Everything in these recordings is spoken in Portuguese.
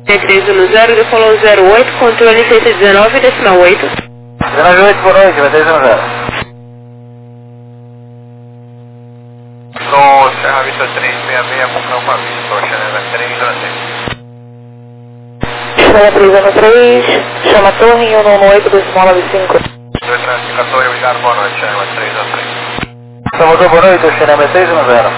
630, decolou 08, controle 619, decimal 8. 19,8, boa noite, vai 310. No Serra Vista 366, comprou com a Vista, Chanel 303. Chanel 303, chama a torre em 118, decimal 95. 235 a torre, obrigado, boa noite, Chanel 303. Salvador, boa noite, Chanel 310.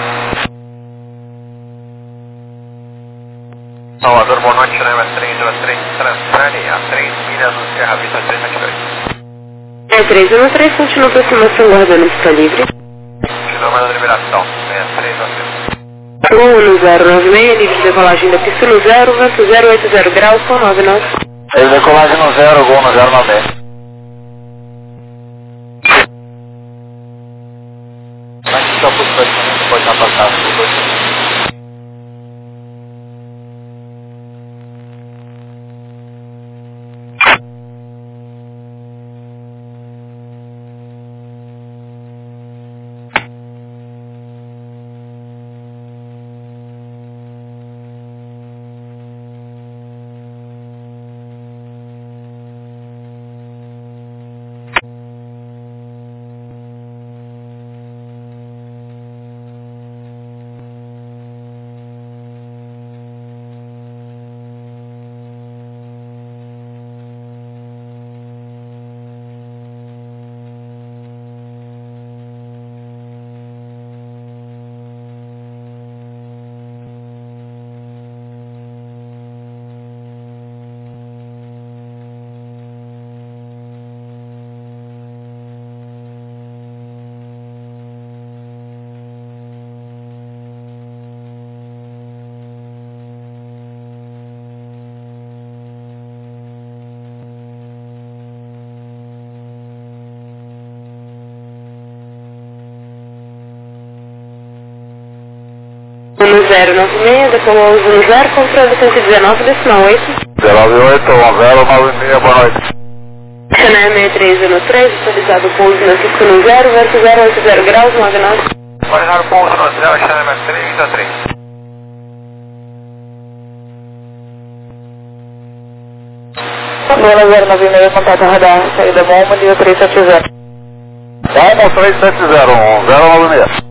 Salvador, boa noite, Chanel 303, Transtrane, a 3 milhas do Serra Vista 372. 313, continua aproximação, guardando pista livre. Quilômetro de liberação, 63 Gol 1096, livre de decolagem da pista no 0, vento 080 graus, com 99. Ele decolagem no 0, gol no 096. Mas só por praticamente pode estar passado. No 096, decolou 10, controle 119, decimal 8. 098, 1096, boa noite. Chanel 6313, atualizado pouso na Cisco no 0, vento 080 graus, 99. Atualizado o pouso no 0, Chanel 323. Luna 096, contato radar, saída bomba, dia 370. Almo 370, 096.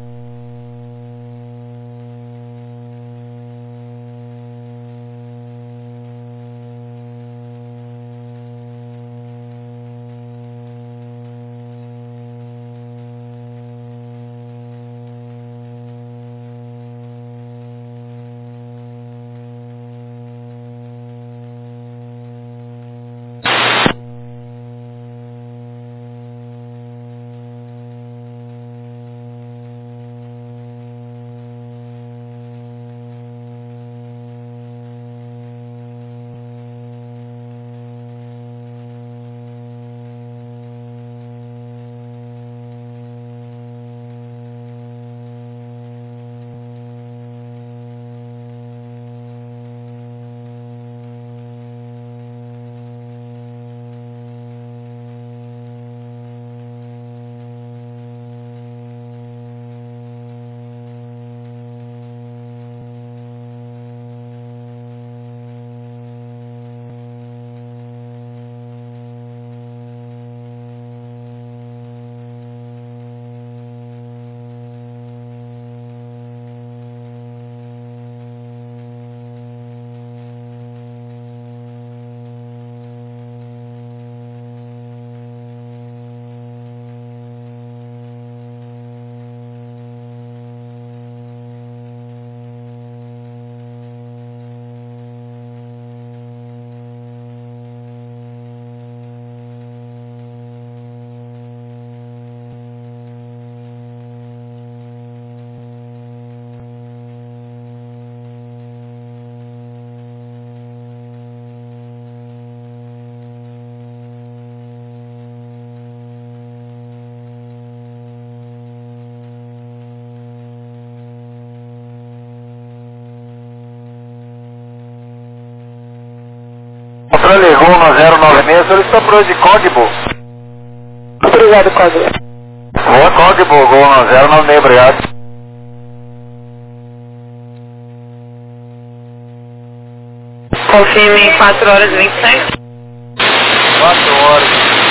Controle Gol no 096, solicitou para de Código. Obrigado, Código. Boa Código, Gol no 096, obrigado. Confirme em 4 horas e 27. 4 horas,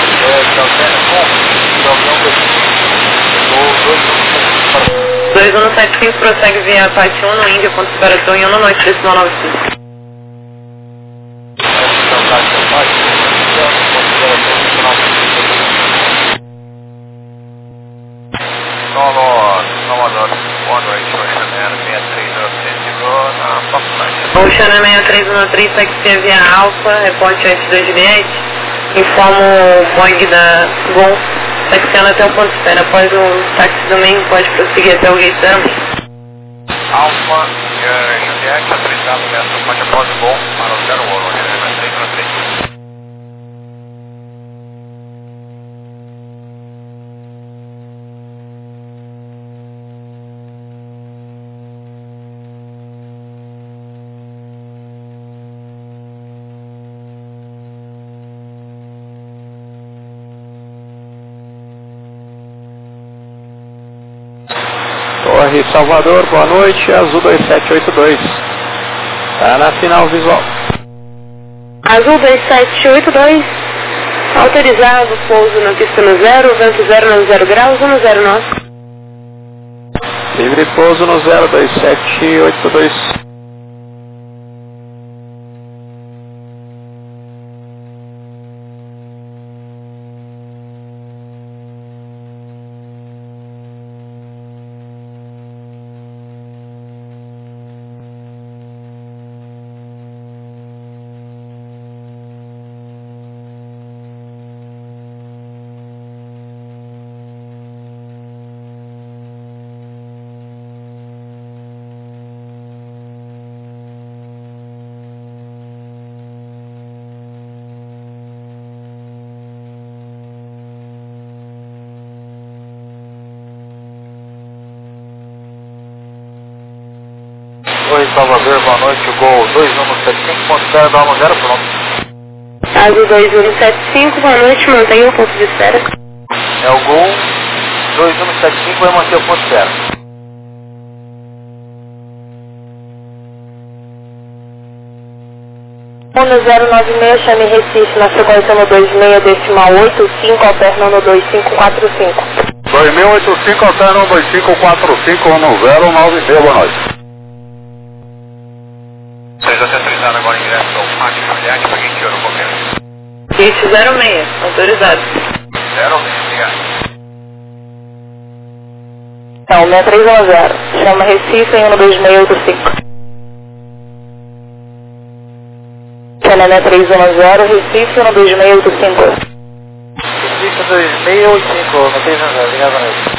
é, 2175 prossegue via parte 1 no Índia, ponto de esperação em 1 noite, decimal 95. Oceana 6313, taxi via Alfa, reporte 82 Juliette. Informo o Boeing da Gol, taxiando até o ponto de espera. Após o táxi domingo, pode prosseguir até o gate 06. Alfa, Juliette, autorizado nessa ponte após o Gol para o 01, Oceana 6313. Torre Salvador, boa noite, Azul 2782. Tá na final visual. Azul 2782, autorizado, pouso na pista no 0, vento 090 graus, 109. Livre pouso no 02782. Oi, Salvador, boa noite, Gol 2175.0, dá uma 0 pronto. Azul 2175, boa noite, mantenha o ponto de espera. É o Gol 2175, vai manter o ponto de espera. No 096, chame Recife na frequência no 26, decimal 85, alterna no 2545. 2085, alterna no 2545, no 096, boa noite. Seja autorizado agora em direção ao Pátio Juliette para quem tirou o governo. Gate 06, autorizado. 06, obrigado. Não, 6310. Chama Recife em 12685. Chama 6310, Recife 12685. Recife 2685, não tem nada, obrigado, boa noite.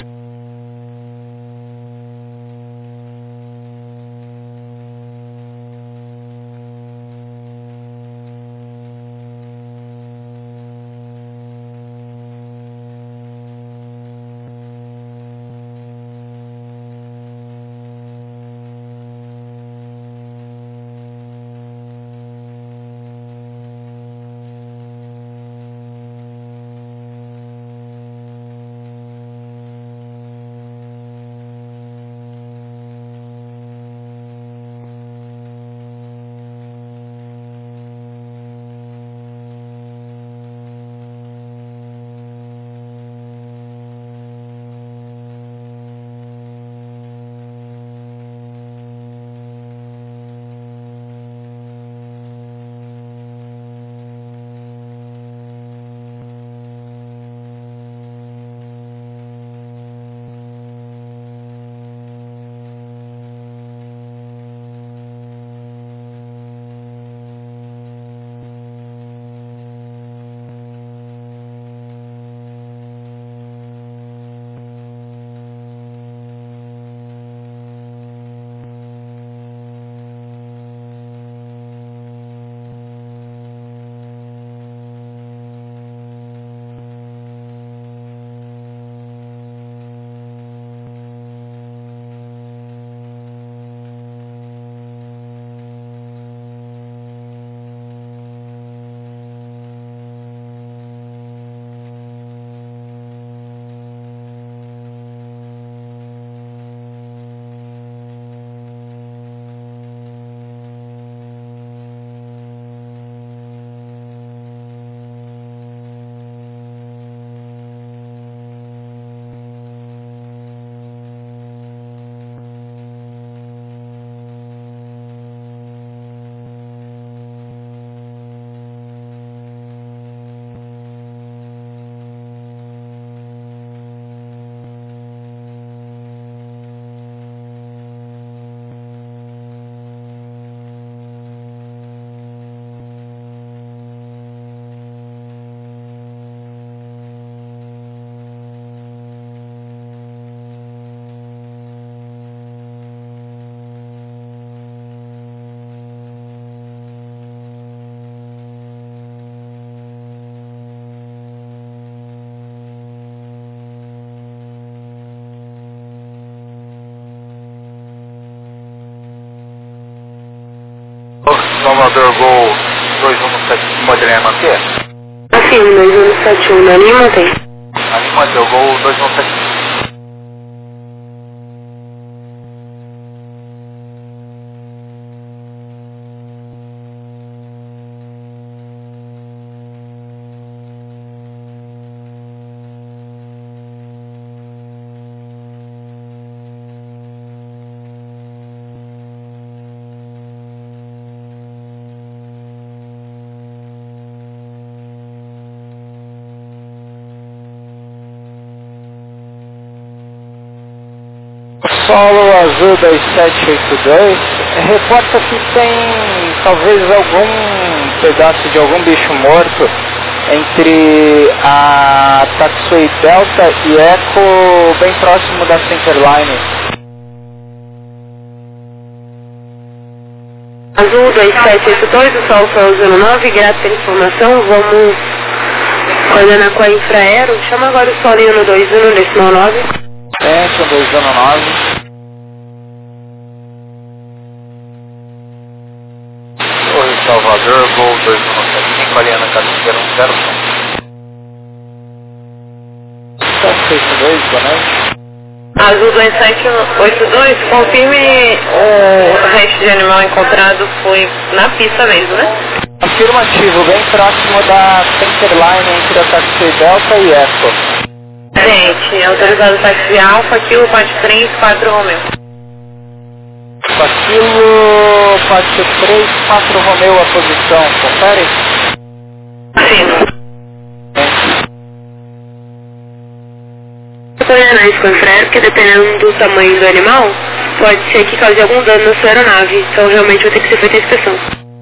Salvador Gol 2175, pode manter? Assim, 2171, na linha mantém. Ali mantém o Gol 2175. Solo Azul 2782, reporta que tem talvez algum pedaço de algum bicho morto entre a Taxway Delta e Echo, bem próximo da Centerline. Azul 2782, o Sol foi usando 9, grato pela informação, vamos coordenar com a Infraero, chama agora o Solinho no 21, decimal 9. Centro 219. Torre Salvador, Gol 2175, Ariana Cabeceira 762, boa noite. Azul 2782, confirme o resto de animal encontrado foi na pista mesmo, né? Afirmativo, bem próximo da Centerline entre a Taxi Delta e Echo. Gente, autorizado táxi Alfa, Kilo 43, 4 Romeu. Aquilo, Pátio 3, 4 Romeu a posição, confere? Sim. Eu tô olhando isso com o Infraero, porque dependendo do tamanho do animal, pode ser que cause algum dano na sua aeronave. Então realmente vai ter que ser feita a inspeção.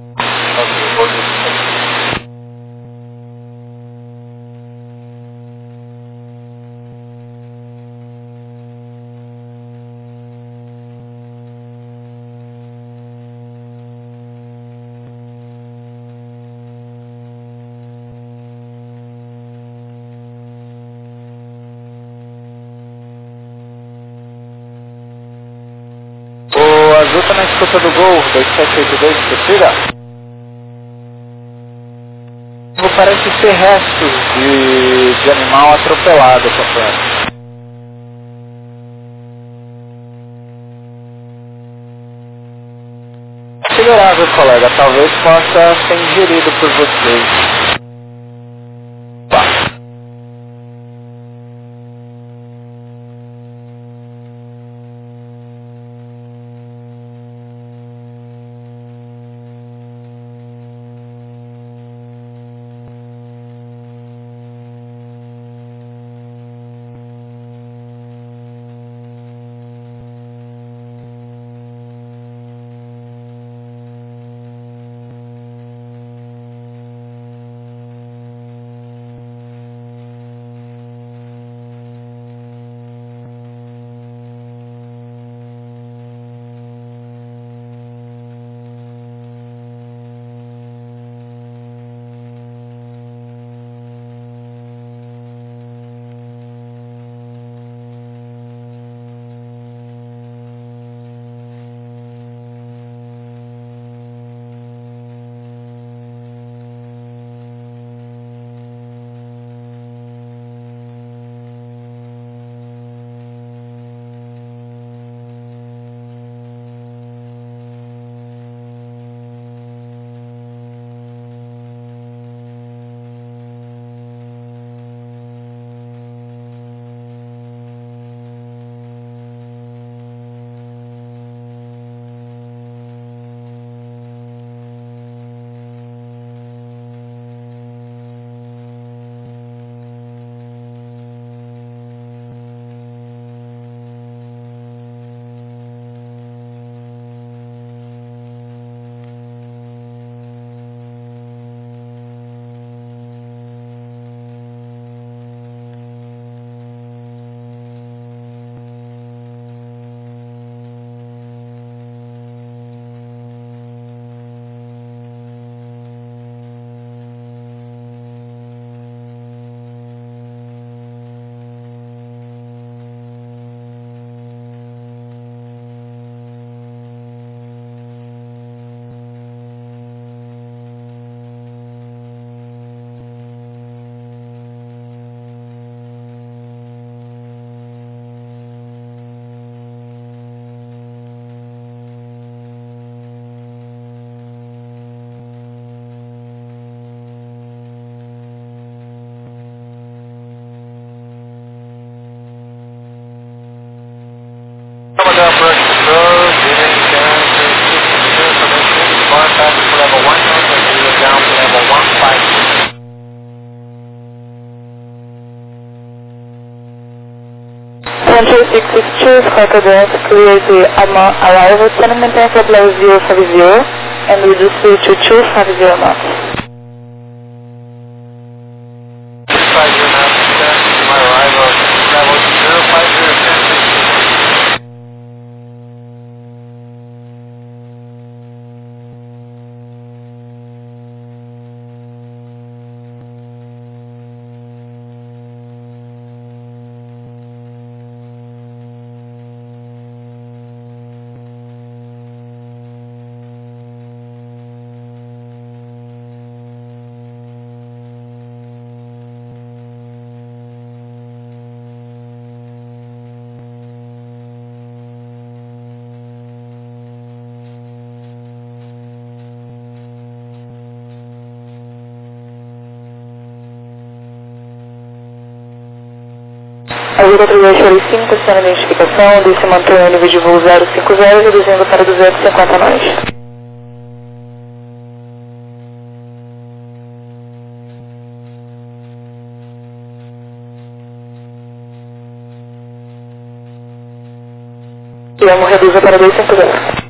O Azul tá na escuta do Gol 2782, descida. Parece ser restos de animal atropelado, companheiro. Considerável, colega, talvez possa ser ingerido por vocês. Tá. 12662, Scorpio Delta, clear the arrival, turn maintain flight level 050, and reduce to 250 knots. 250 knots, my arrival, level 050, Azul 3245, sendo a identificação, desse mantém o nível de voo 050, reduzindo para 250 nós. Vamos reduzir para 250.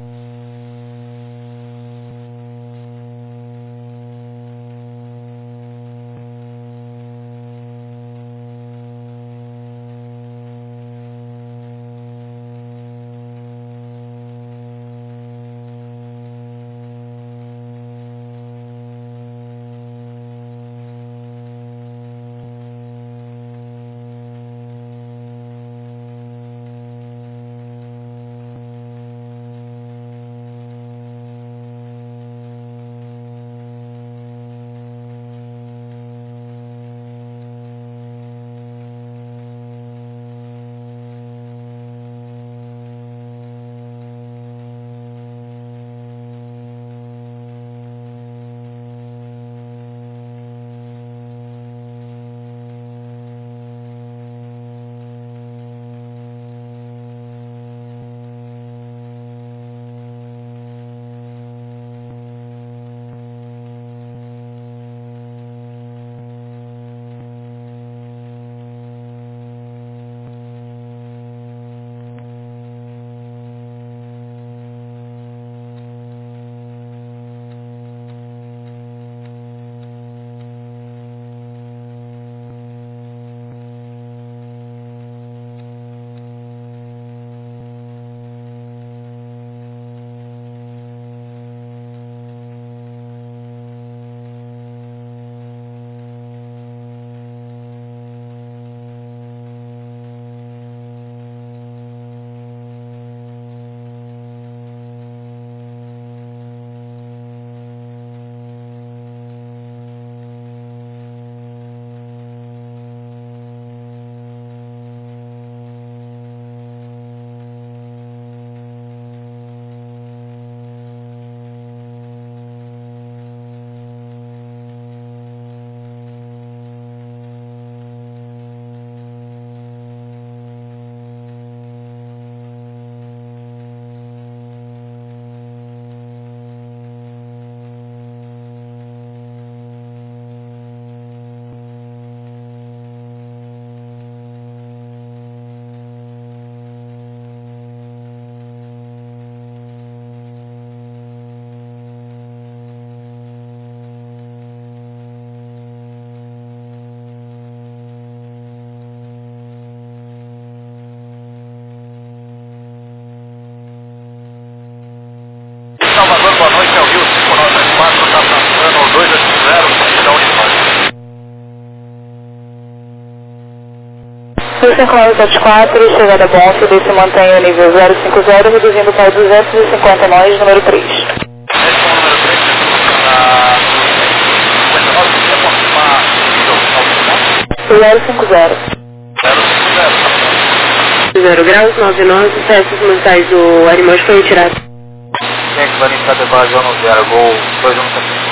Salvador, boa noite, é o Rio 5924, está passando 280, então Uniforme. 5974, chegada Bonfim, desse mantém o nível 050, reduzindo para 250 nós, número 3. Esse é o número 3, na 59, você pode confirmar o nível 050. 0 graus, 99, peças mentais, o animal foi retirado. Quem é que vai iniciar a base 10, Gol 217.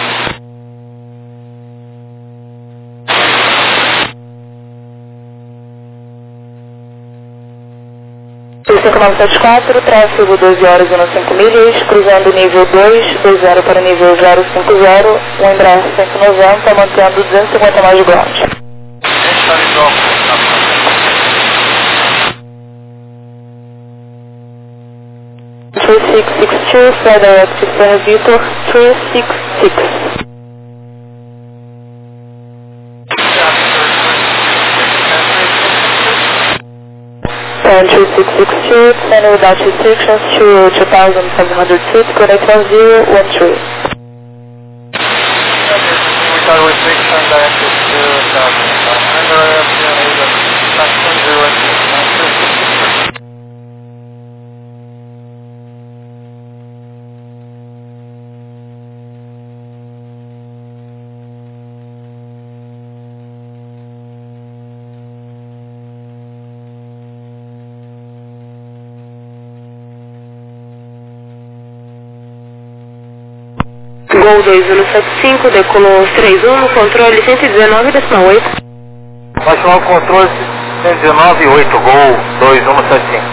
5974, tráfego 12 horas e 5 milhas, cruzando nível 220 para nível 050, o Embraer 190, mantendo 250 mais de ground. to fly direct to Sierra Victor 366. And 3662, descending without restrictions to 2,700 feet, connect 1013. Without restriction, directed to 2,700, Saxon 06. Gol 2175, decolou 31 no controle 119,8. Vai chamar o controle 119,8, Gol 2175.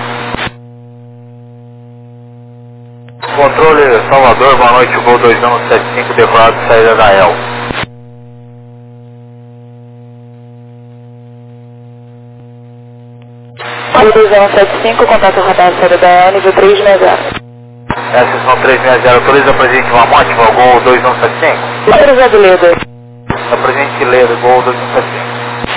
Controle Salvador, boa noite, Gol 2175, decolado de saída da EL. Gol 2175, contato radar saída da EL, nível 360. Essa são 360, autoriza pra gente uma mótima, Gol 2175. Autorizado Leda. Dá pra gente ler, Gol 2175.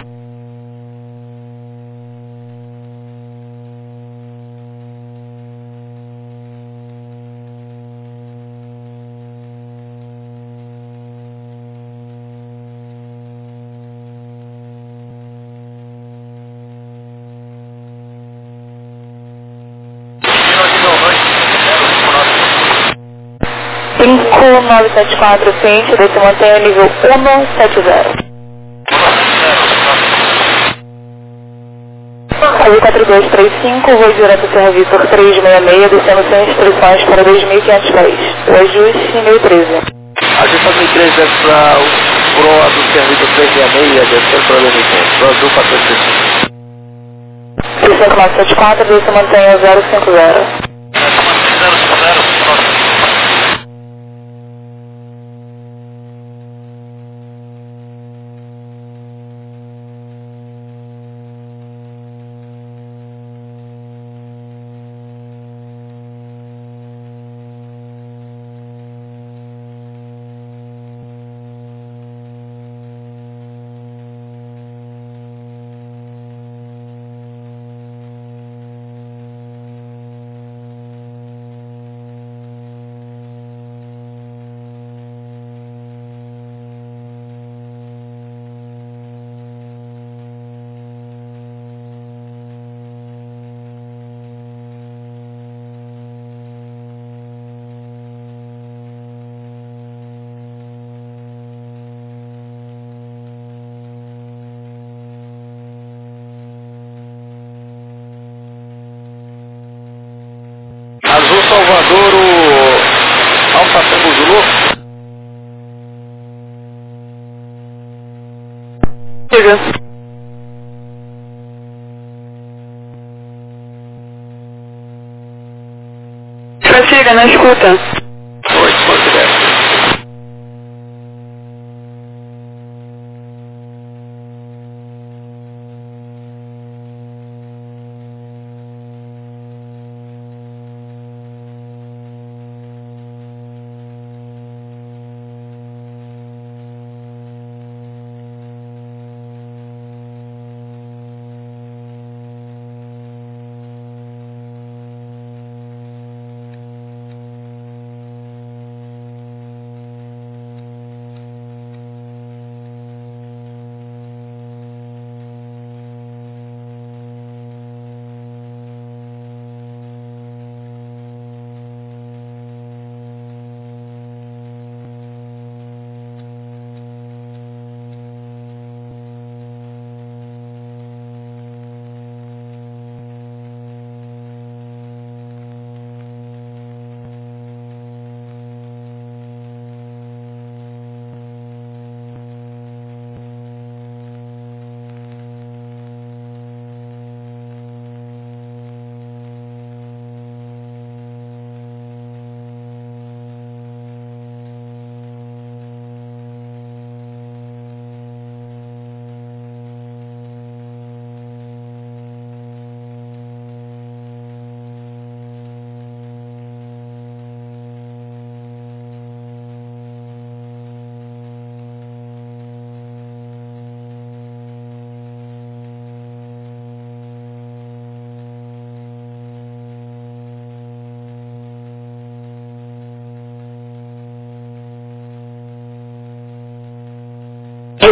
Cinco 974, frente, se mantém a nível 170. Azul 4235, voo direto Serra Victor 366, descendo sem instruções para 2.500 pés. O ajuste 1013. Ajusta 1013 desce para o Pro do Serra Victor 366, descendo para 2.500. Pro Azul 4235. 974, se mantém a 050. Azul Salvador, o Alfa Tango Zulu. Chega. Chega, na escuta. Oi, pode desce.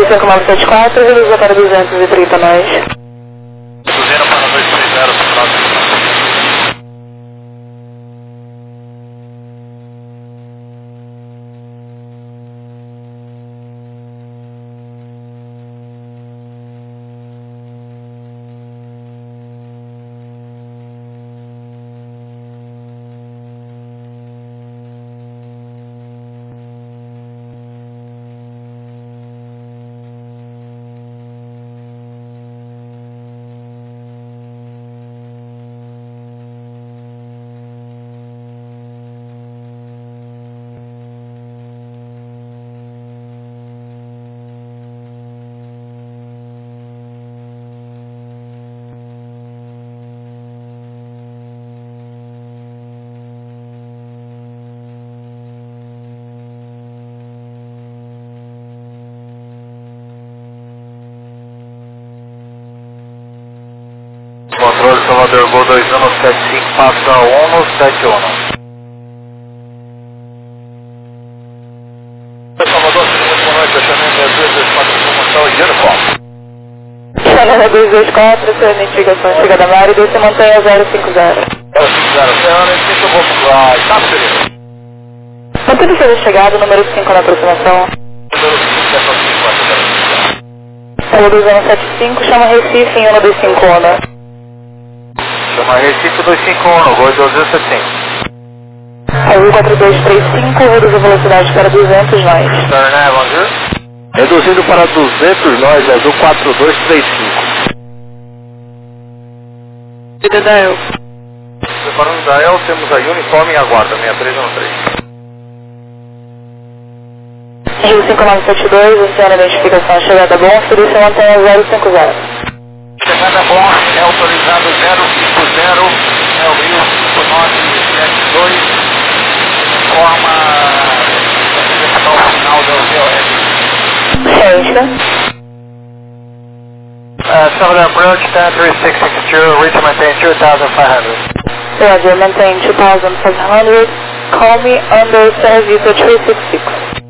5974, realiza para 230 nós. Cruzeiro para 230, próximo. Controle Salvador Gol 2175, passa 171. Salvador, muito boa noite, eu chamei 6224 informação e uniforme. Chama 224, sua identificação chega da Mari, você mantém a 050. 050, senhora, eu vou para Estado Feliz. Mantendo seja chegado, número 5 na aproximação. Número 5, é Salvador 2175, chama Recife em 125 onda. Chama Recife 251, Gol 1275. Azul 4235, reduz a velocidade para 200 nós. Turn 10. Reduzindo para 200 nós, azul 4235. Vida da El. Separando da El, temos a uniforme e a guarda, 6313. Rio 5972, oceano identificação chegada bom, oferece mantém a 050. Chegada bom, é autorizado 050, é o Rio 5972, forma o final do VOS. Ciência. Salvador approach 13660, reach and maintain 2500. Roger, maintain 2500, call me under Servita 366.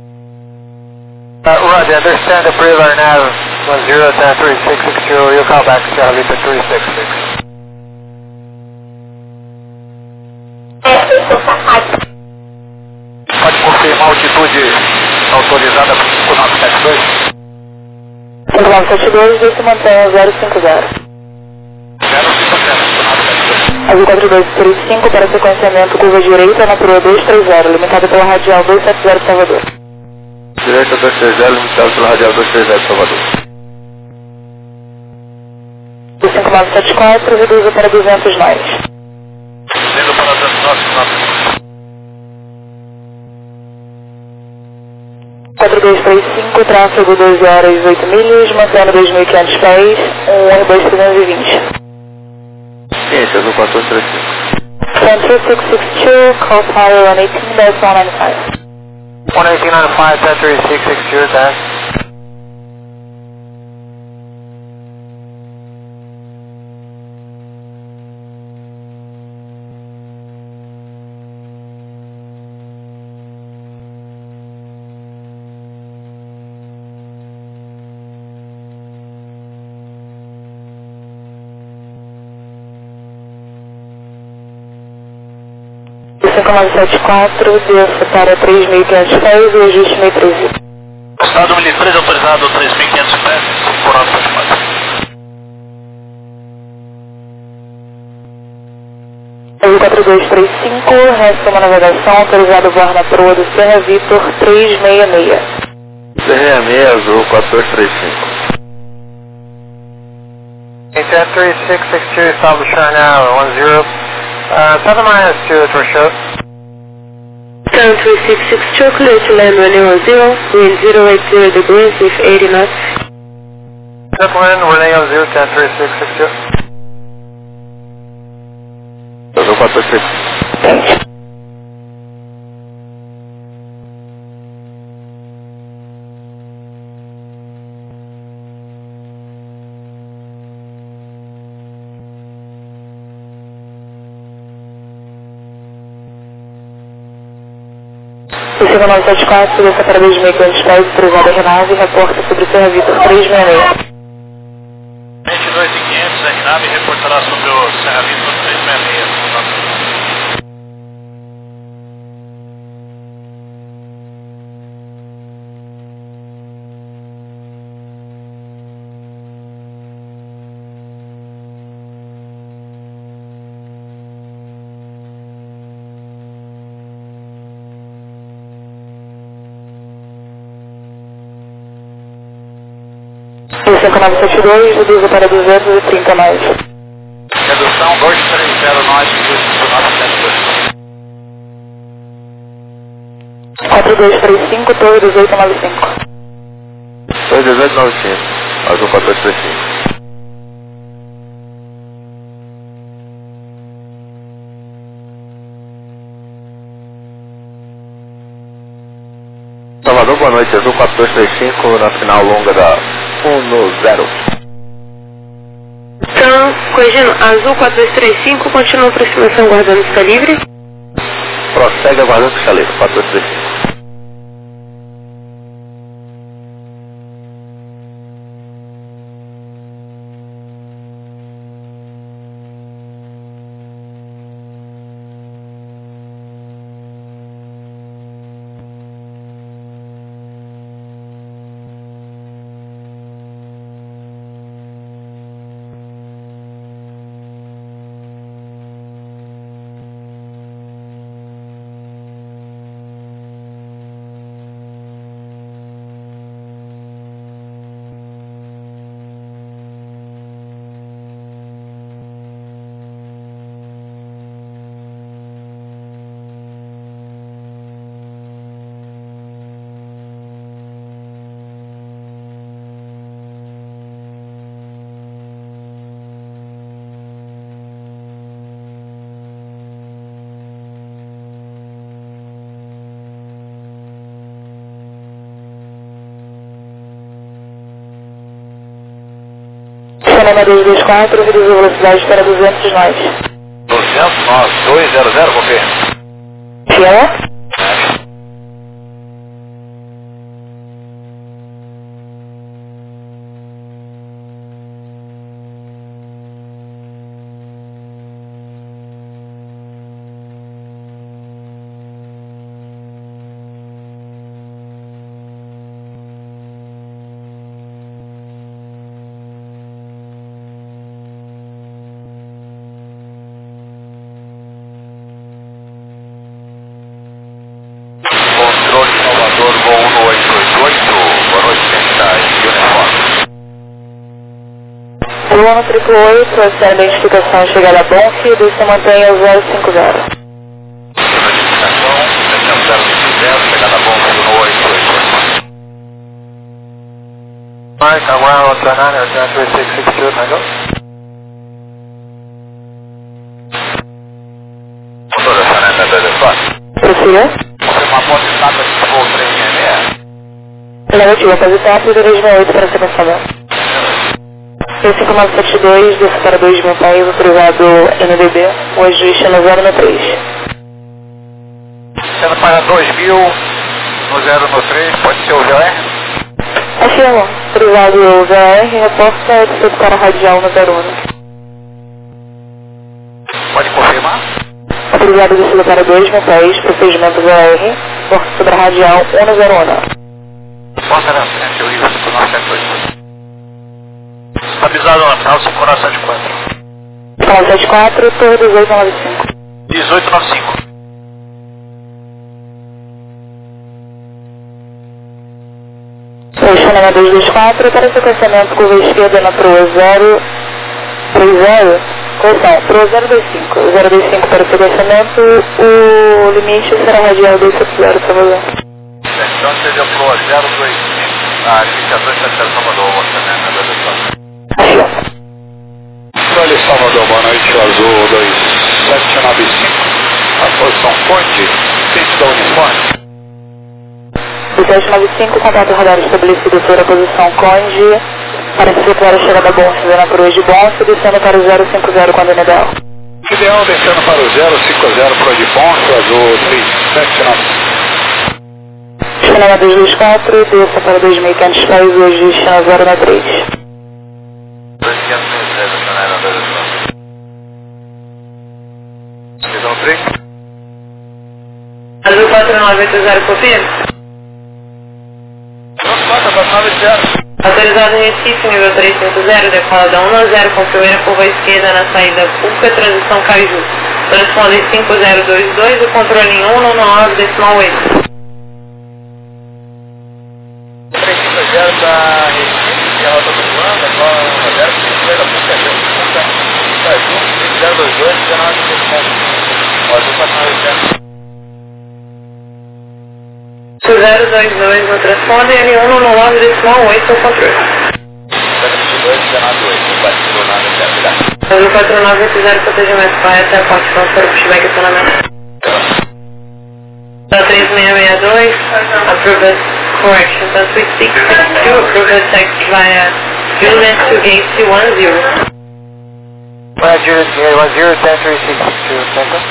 Roger, understand the pre-learn nav 10-13660, you call back Charlita 366. Pode confirmar a altitude autorizada por 972? 5972, você mantém a 050. 050, Azul 4235 para sequenciamento curva direita na proa 230, limitada pela radial 270 Salvador. Direita 230, limitado pela radial 230, Salvador. 5974, reduza para 200 nós. Sendo para 200 4235, tráfego 12 horas e 8 milhas, mantendo 2.500 pés, Airbus 320. Ciência, azul 1435. 13662, call power 118.195. 11895, 13660, thanks. O 5974, desça para 3.500 pés e ajuste 1013. Estado 1013 autorizado 3.500 pés por 974. Azul 4235, resto uma navegação, autorizado voar na proa do Serra Vitor 366. C66, azul 4235. Hey, 13662, establish now 10, 7 minus 2 for show. 13662, clear to land runway 10, wind 080 degrees with 80 knots. Zeppelin, runway 10, 13662. Azul 4235. O 5974, desça para 2.500 pés, autorizado R9, reporta sobre Serra Vitor 366. 22.500, R9 reportará sobre o Serra Vitor 366. O 5972, reduza para 230 mais. Redução 2309, 4235, torre 1895. Torre 1895, azul 4235. Salvador, boa noite, azul 4235, na final longa da 1-0. Então, corrigindo, azul 4235, continua a aproximação guardando pista livre. Prossegue aguardando pista livre, 4235. Cinema 224, reduziu a velocidade para 200 nós. 200 nós, 200, confirma. Fiel? Controle Salvador, voo 1888, boa noite, quem está em uniforme. Lua 888, a identificação chegada a Bonf, e se mantém ao 050. Identificação, 050, chegada a bomba do 1888. Mark, I'm 119, Aircraft 3662, Tango. Motor da Saranda da Defort. Prossiga. Confirma a ponte estátua de voo 366. Negativa, posição 368 para sequenciamento. P5972, desce para 2.000 pés, autorizado NDB, hoje destino 093. Sendo para 2000, no 093, pode ser o VR? Afirma, autorizado VR, reporta descido para radial no 01. Pode confirmar? Autorizado descido para 2.000 pés, procedimento VR, porta sobre a radial 101. Porta na frente, o Ivo 5978. Estabilizado na final, 5974. 974, torre 1895. 1895. Cinema 224, para sequenciamento curva esquerda na proa 030, correção, proa 025. 025 para sequenciamento, o limite será radial 270, Salvador. Então seja proa 025. A iniciação está sendo Salvador, orçamento da Defort. Controle Salvador, boa noite, azul 2795. A posição Conde, frente da uniforme. 2795, contato radar estabelecido sobre a posição Conde, para efetuar a chegada Bonf na proa de Bonf, descendo para o 050 quando ideal. Ideal descendo para o 050 para o de Bonf, azul 3795. Canela 224, desça para 2.500 pés, hoje destino 093. 2.500 Canela 224. Visão 3. Azul 4980, copia. Pronto, 4980. Autorizado em Recife, nível 350, decolada 1-0, com primeira curva esquerda na saída pública, transição Caju. Transponder 5022 e controle em 199 decimal 8. 350 da Recife, a rota do plano, agora 1-0, esquerda pública, Caju, 5022, 19 decimal 8. Azul 4980. 022 no transponder e 199 decimal 8 o controle. 22, 19, 8. Vai se tornar no certo. Azul 4980, protegimento correto, aporte transfer, pushback acionamento. 3662, approved correction, Suite 662, approved text via Juliet to gate 210. Roger, 010, 103662, Center.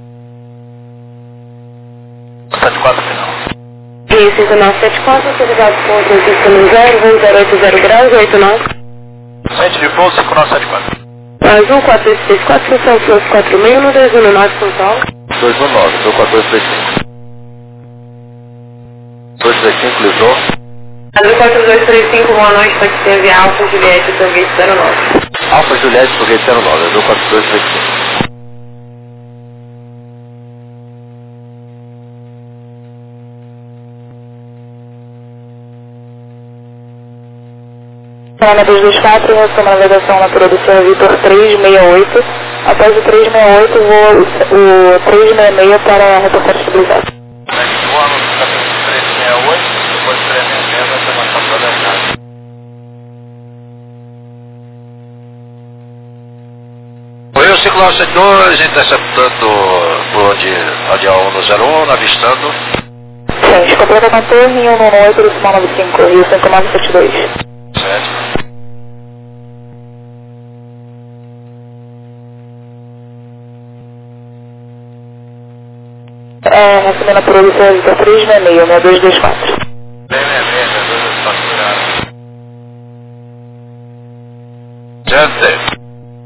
74 final. E 5974, autorizado com 350, voo 080 graus, 89. Centro de pouso 5974. Azul 4864, função Plus 46, no 219, função. 219, sou 1435. 235, Lisou. Azul 4235, boa noite, taxi via Alfa Juliette, Toguete 09. Alfa Juliette, Foguete 09, Azul 4235. Canela 224, resumo navegação na produção Vitor 368. Após o 368, vou o 366 para reportar estabilizado. O ano 368, depois 366 vai ser marcado para a verdade. Foi o ciclo 72, interceptando por onde a 101, avistando. Sim, completa com torre 198, decimal 95, Rio 5972. Certo. Recebendo a produção Vitor 366, 6224. 366, facturado. Gente.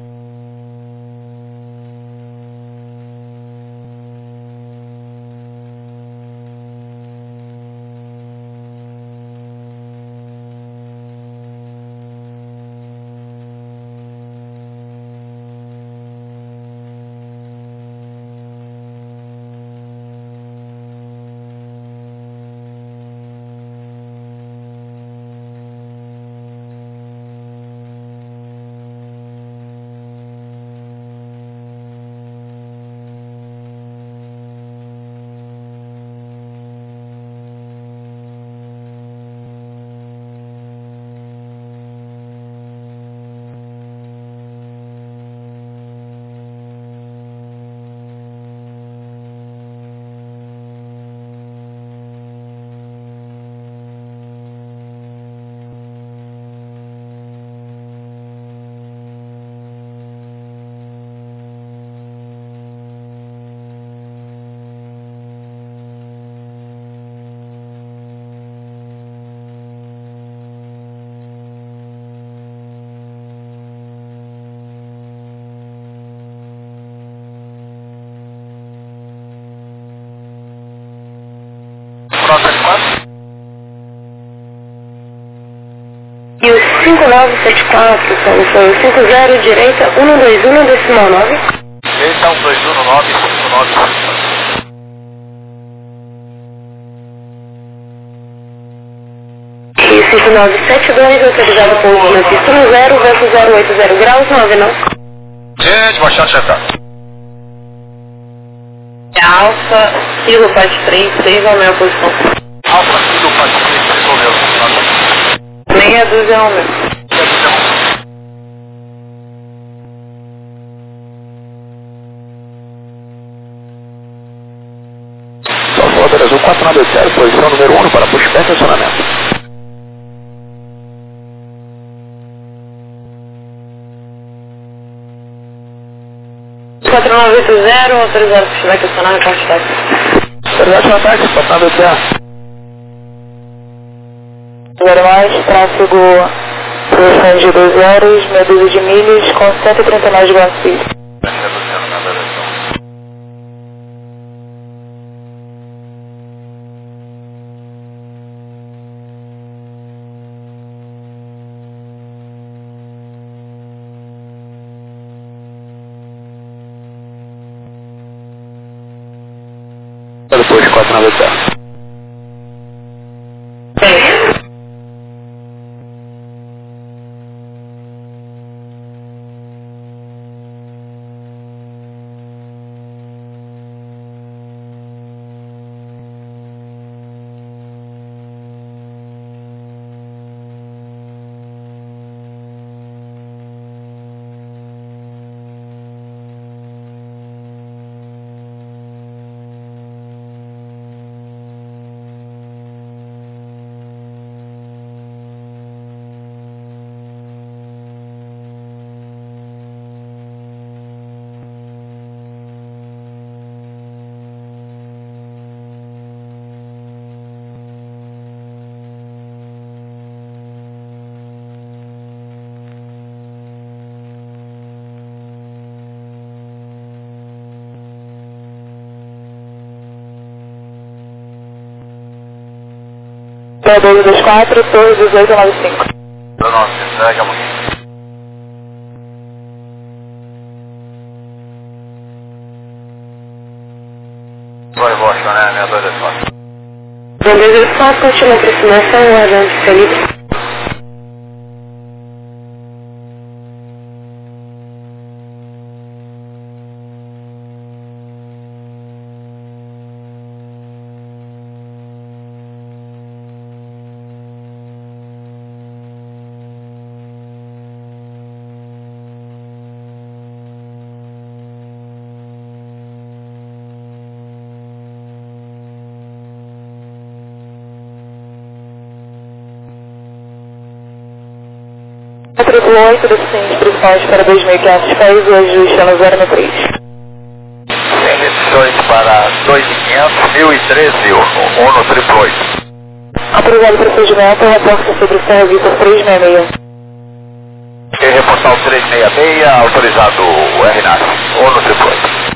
E o 5974, foi o 50 direita, 121, decimal 9. Direita 1219, 5975. E 5972, autorizado com o na pista no 0, vento 080 graus, 9 não. Gente, baixar acertado. Alfa, Kilo Pat 3, 6 ao meu posição. Alfa, Kilo Pat 3, resolveu. Meia dúzia ao meu. Só foda, Azul 490, posição número 1 para pushback e acionamento. autorizado pushback acionamento, parte táxi. Autorizado acionamento, 490. demais, tráfego para o stand de 12 horas, meia dúzia de milhas com 139 de Guarulhos. Depois 490. P224, Torre 1895. Nossa, segue a pouquinho. Vai, Boston, né? 6224. Bandeira só continua a aproximação, guardando Felipe. Triplo 8, destinos principais para 2.500 pés e ajuste no 063. Tem decisões para 2.500, 1.013, no triplo 8. Aprovado o procedimento, reporta sobre o serviço 366. Quem reportar o 366, autorizado o RNAS, no triplo 8.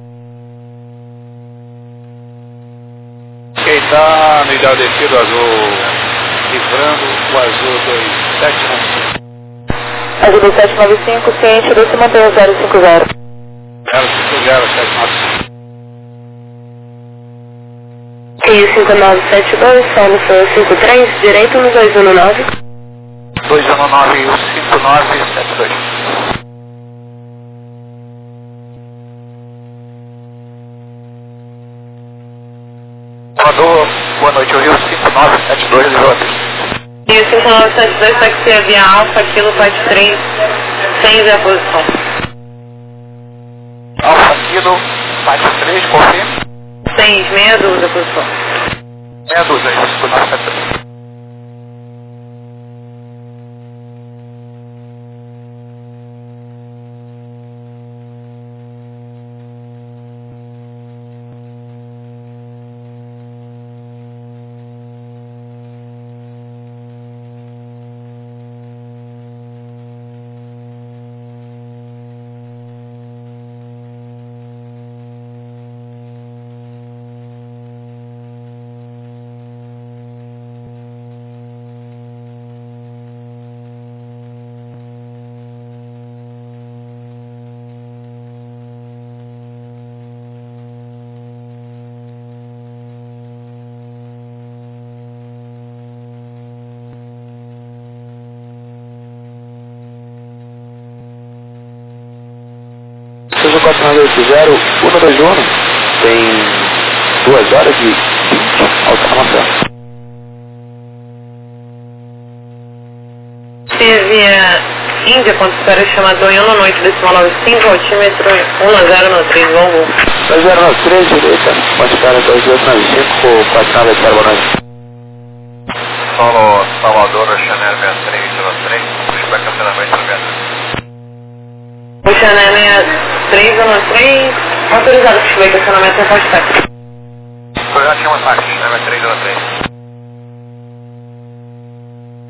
Quem está no ideal descido azul, livrando o azul 2795. Azul 2795, ciente, desce mantenha 050. 050-795. Rio 5972, solo foi 53, direito no 219. 219 5972. Mandou, boa noite, o Rio 5972 de Jota. Rio 5972, taxia via Alfa, quilo 43, 6 é a posição. Alfa Kilo, 73, confirme. 6, meia dúzia a posição. Meia dúzia, Rio 5972. Seja 4980, 121, tem 2 horas e 20 automação. Via Índia, quando espera chamador em 1 noite, decimal 95, altímetro 1093, Volvo. 2093, direita, pode estar 2895, 49 Carbonário. Solo Salvador, Chanel 6303, busca cancelamento do vento. O Chanel 6303, autorizado para chover cancelamento em pode estar. Eu já tinha uma taxa, Chanel 303.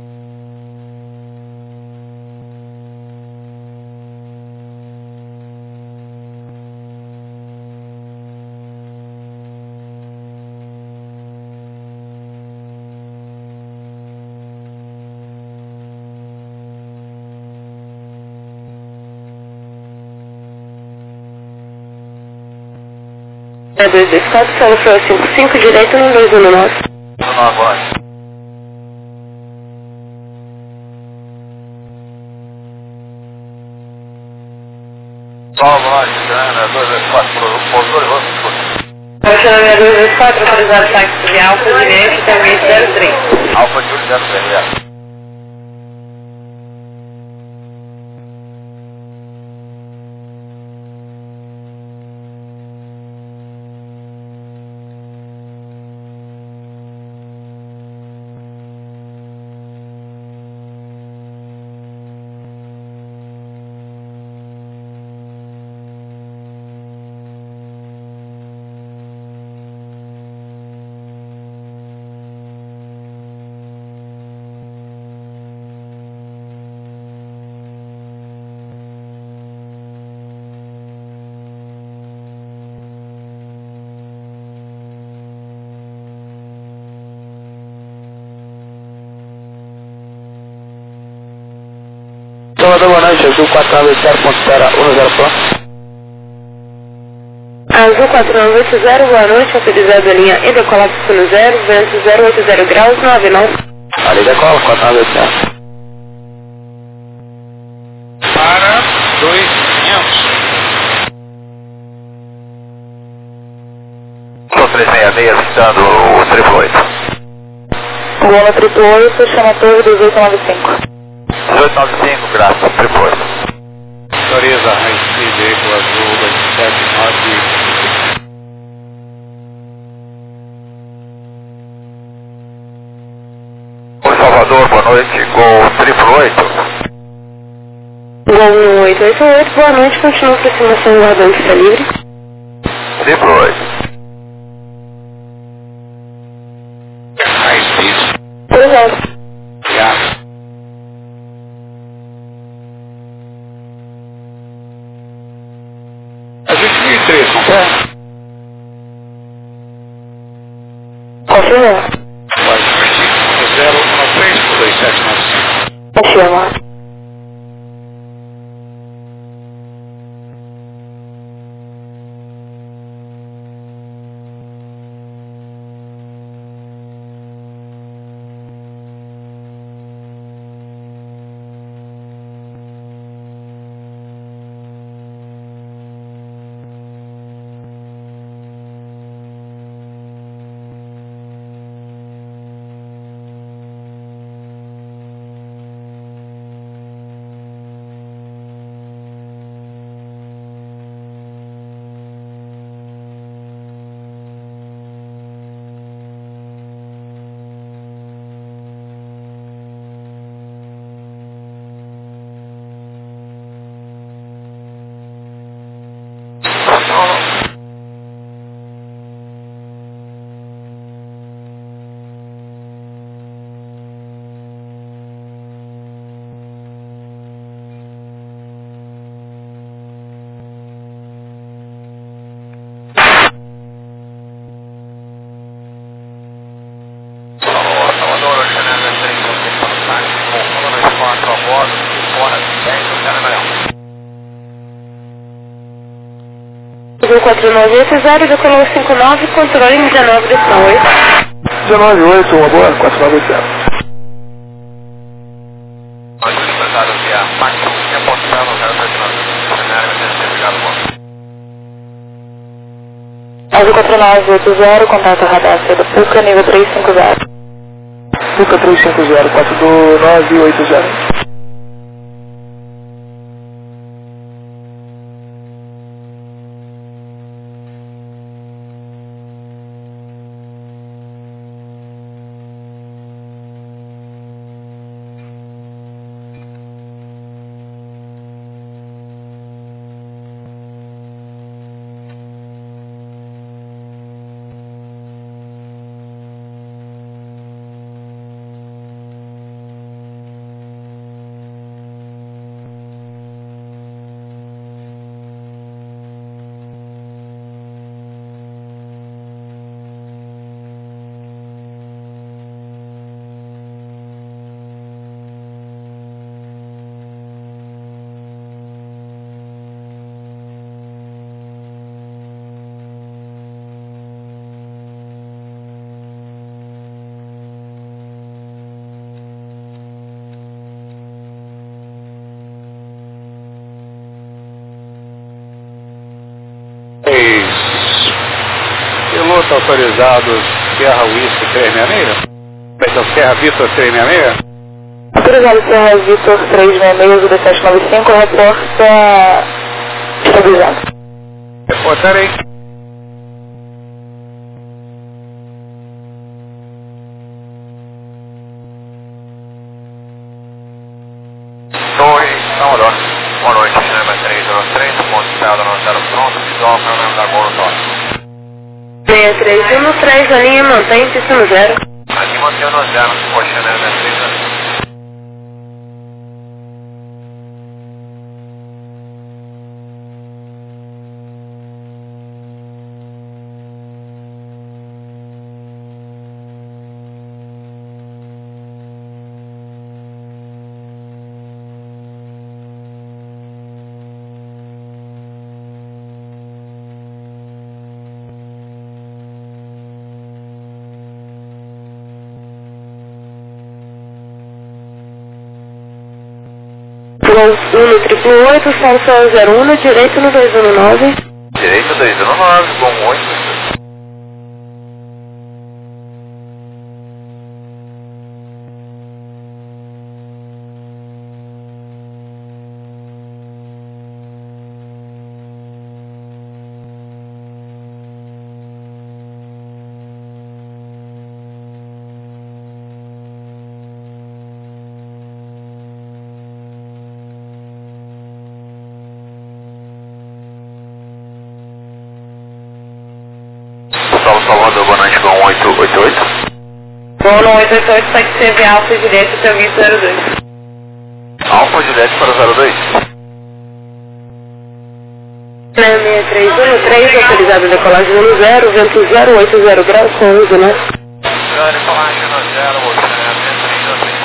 224, solo foi 55, direito no 219. No 9 horas. Salve, Grana, 224, pousou e outro. Funcionamento 224, autorizado táxi de Alfa, direito, até o 2003. Alfa Júlio 03, boa noite, Azul 490.010 Pro. Azul 4980, boa noite, autorizado a linha e decolar no 0, vento 080 graus, 99. Ali decola, 490. Para 2500. Sou 366, visitando o 888. Boa 888, chama a torre 1895. 1895, graças, 888. Autoriza a High Speed Veículo Azul 279. Oi, Salvador, boa noite, Gol 888. Gol 1888, boa noite, continua a aproximação guardando está livre. 888. High Speed. Obrigado. Já. A gente 1003, não quer? Confirmou. Pode permitir. 013 por 2795. Confirma. Azul 4980, decolou 59, controle 19, direção 8. 198, uma boa, 490. Azul 4980, contato radar cedo PUCA, nível 350. PUCA 350, 42980. Delta, autorizados Sierra Whisky 366? Então, Sierra Vitor 366? Autorizado Sierra Vitor 366, o D795, reporta estabilizado. Reportarei. Boa noite, cinema 303, ponto de saída no 0 pronto, visual para o nome da Gol Tóquio. 6313, a linha mantém pista no 0. Aqui mantém no 0, coxinha 63. Gol 1 888, solo 01, direito no 219. Direito 219, com 8. Salvador, boa noite, com 888. Gol no 888, segue CV Alfa direito, até o 02. Alfa Juliette para 02. 6313, autorizado decolagem no 0, vento 080 graus com 11, né? Decolagem no 0, oceano 323.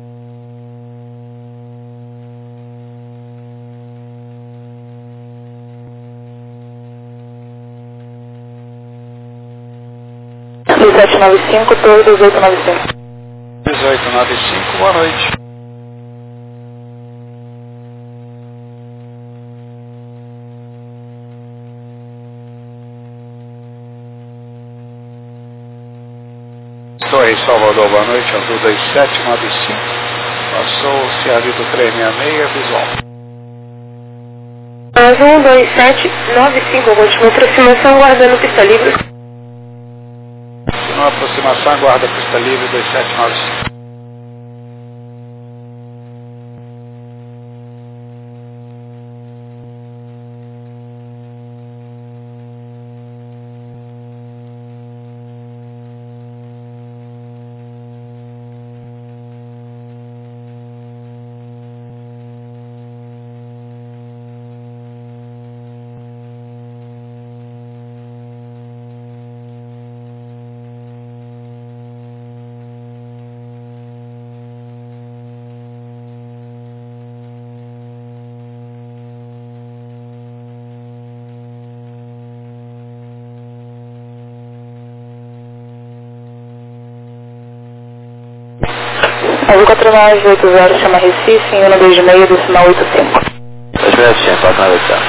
Do 795, torre 1895. 1895, boa noite. Torre Salvador, boa noite, Azul 2795. Passou o Sierra Vitor 366, visual. Azul 2795, continua aproximação, guardando pista livre. Continua aproximação, guarda pista livre 2795. Azul 4980, chama Recife, em 126, decimal 85. 265, toca na versão.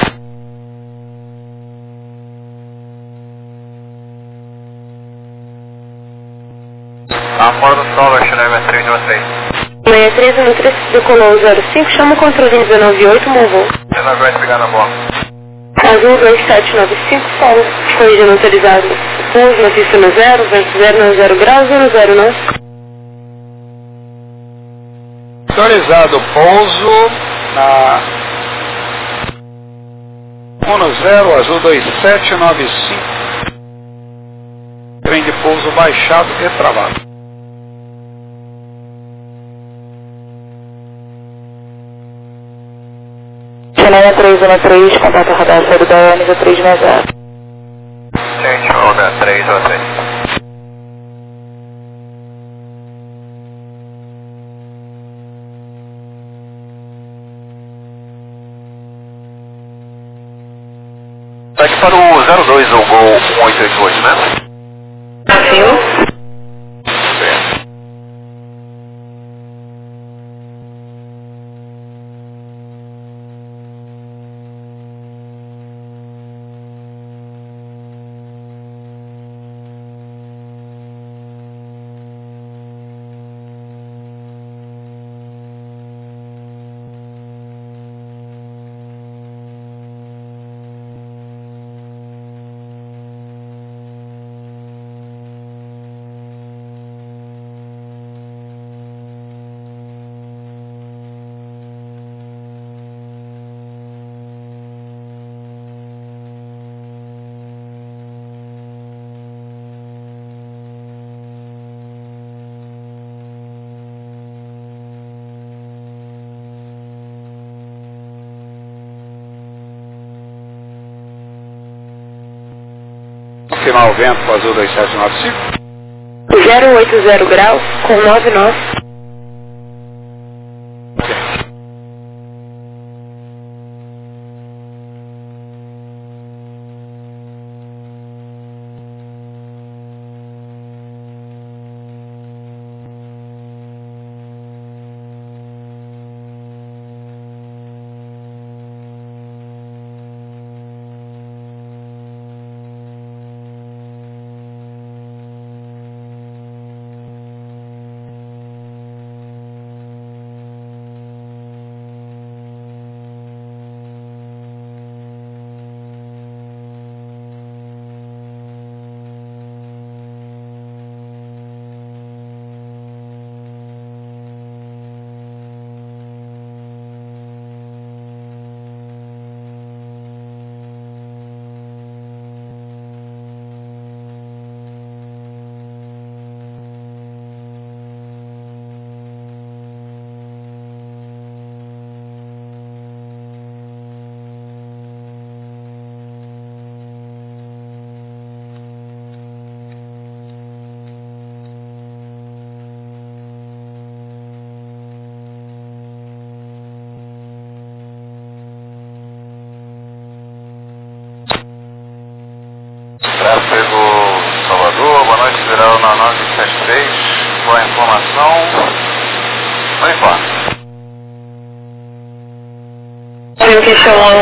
Fora do solo, cinema 313. 6313, decolou 05, chama o controle 198, movou. 198, pegar na bola. Azul 2795, solo, corrigendo autorizado. Pouso na pista no 0, vento 0 graus, 0 não. Autorizado pouso na 10, Azul 2795. Trem de pouso baixado e travado. Janela 313, contato radar série da Ônica 360. Gente, onda 313. Tá aqui para o 02, o Gol 1888, né? Afio. final vento com azul 2795. 080 graus com 9 nós. Tráfego Salvador, boa noite, Viral na 973, boa informação, não importa. Tem que chamar